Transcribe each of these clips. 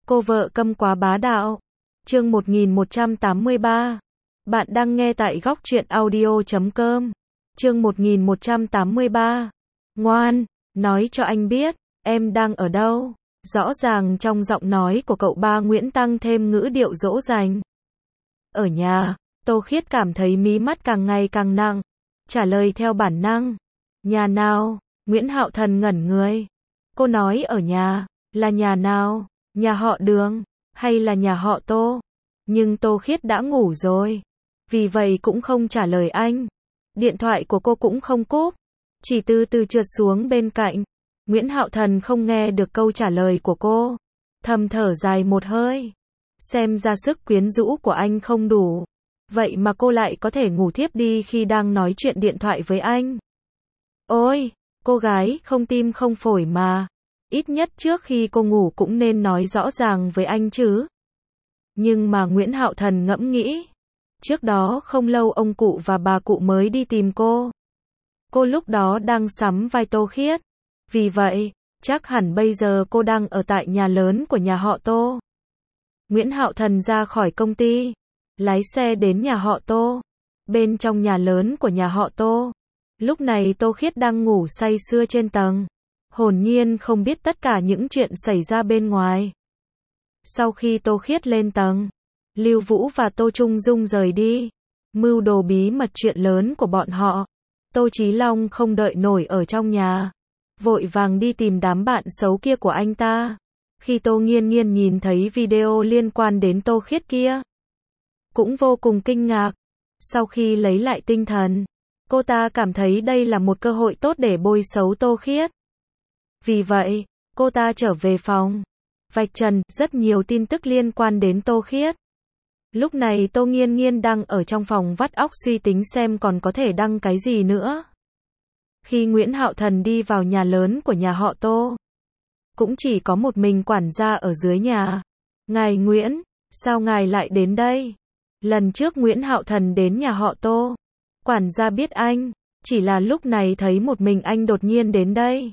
Cô vợ câm quá bá đạo. Chương 1183. Bạn đang nghe tại góc truyện audio.com. Chương 1183. Ngoan, nói cho anh biết, em đang ở đâu? Rõ ràng trong giọng nói của cậu ba Nguyễn tăng thêm ngữ điệu dỗ dành. Ở nhà, Tô Khiết cảm thấy mí mắt càng ngày càng nặng. Trả lời theo bản năng. Nhà nào? Nguyễn Hạo Thần ngẩn người. Cô nói ở nhà, là nhà nào? Nhà họ Đường, hay là nhà họ Tô? Nhưng Tô Khiết đã ngủ rồi. Vì vậy cũng không trả lời anh. Điện thoại của cô cũng không cúp. Chỉ từ từ trượt xuống bên cạnh. Nguyễn Hạo Thần không nghe được câu trả lời của cô. Thầm thở dài một hơi. Xem ra sức quyến rũ của anh không đủ. Vậy mà cô lại có thể ngủ thiếp đi khi đang nói chuyện điện thoại với anh. Ôi, cô gái không tim không phổi mà. Ít nhất trước khi cô ngủ cũng nên nói rõ ràng với anh chứ. Nhưng mà Nguyễn Hạo Thần ngẫm nghĩ. Trước đó không lâu ông cụ và bà cụ mới đi tìm cô. Cô lúc đó đang sắm vai Tô Khiết. Vì vậy, chắc hẳn bây giờ cô đang ở tại nhà lớn của nhà họ Tô. Nguyễn Hạo Thần ra khỏi công ty. Lái xe đến nhà họ Tô. Bên trong nhà lớn của nhà họ Tô. Lúc này Tô Khiết đang ngủ say sưa trên tầng. Hồn nhiên không biết tất cả những chuyện xảy ra bên ngoài. Sau khi Tô Khiết lên tầng, Lưu Vũ và Tô Trung Dung rời đi. Mưu đồ bí mật chuyện lớn của bọn họ. Tô Chí Long không đợi nổi ở trong nhà. Vội vàng đi tìm đám bạn xấu kia của anh ta. Khi Tô Nghiên Nghiên nhìn thấy video liên quan đến Tô Khiết kia, cũng vô cùng kinh ngạc. Sau khi lấy lại tinh thần, cô ta cảm thấy đây là một cơ hội tốt để bôi xấu Tô Khiết. Vì vậy, cô ta trở về phòng, vạch trần rất nhiều tin tức liên quan đến Tô Khiết. Lúc này Tô Nghiên Nghiên đang ở trong phòng vắt óc suy tính xem còn có thể đăng cái gì nữa. Khi Nguyễn Hạo Thần đi vào nhà lớn của nhà họ Tô, cũng chỉ có một mình quản gia ở dưới nhà. Ngài Nguyễn, sao ngài lại đến đây? Lần trước Nguyễn Hạo Thần đến nhà họ Tô, quản gia biết anh, chỉ là lúc này thấy một mình anh đột nhiên đến đây.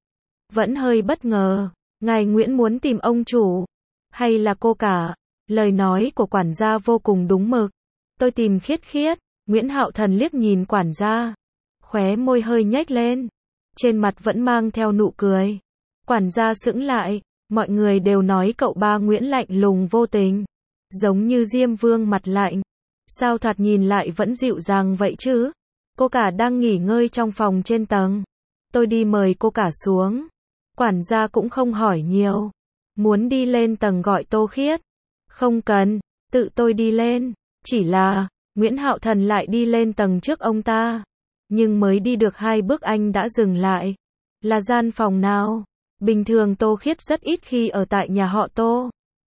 Vẫn hơi bất ngờ. Ngài Nguyễn muốn tìm ông chủ, hay là cô cả? Lời nói của quản gia vô cùng đúng mực. Tôi tìm Khiết Khiết. Nguyễn Hạo Thần liếc nhìn quản gia, khóe môi hơi nhếch lên, trên mặt vẫn mang theo nụ cười. Quản gia sững lại, mọi người đều nói cậu ba Nguyễn lạnh lùng vô tình, giống như Diêm Vương mặt lạnh. Sao thoạt nhìn lại vẫn dịu dàng vậy chứ? Cô cả đang nghỉ ngơi trong phòng trên tầng. Tôi đi mời cô cả xuống. Quản gia cũng không hỏi nhiều. Muốn đi lên tầng gọi Tô Khiết. Không cần, tự tôi đi lên. Chỉ là, Nguyễn Hạo Thần lại đi lên tầng trước ông ta. Nhưng mới đi được 2 bước anh đã dừng lại. Là gian phòng nào? Bình thường Tô Khiết rất ít khi ở tại nhà họ Tô.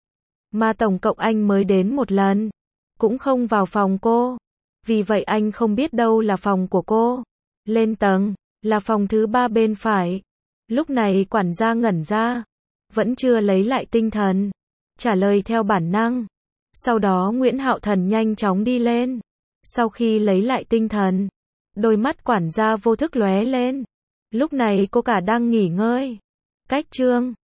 Mà tổng cộng anh mới đến một lần. Cũng không vào phòng cô. Vì vậy anh không biết đâu là phòng của cô. Lên tầng, là phòng thứ 3 bên phải. Lúc này quản gia ngẩn ra. Vẫn chưa lấy lại tinh thần. Trả lời theo bản năng. Sau đó Nguyễn Hạo Thần nhanh chóng đi lên. Sau khi lấy lại tinh thần, đôi mắt quản gia vô thức lóe lên. Lúc này cô cả đang nghỉ ngơi. Cách chương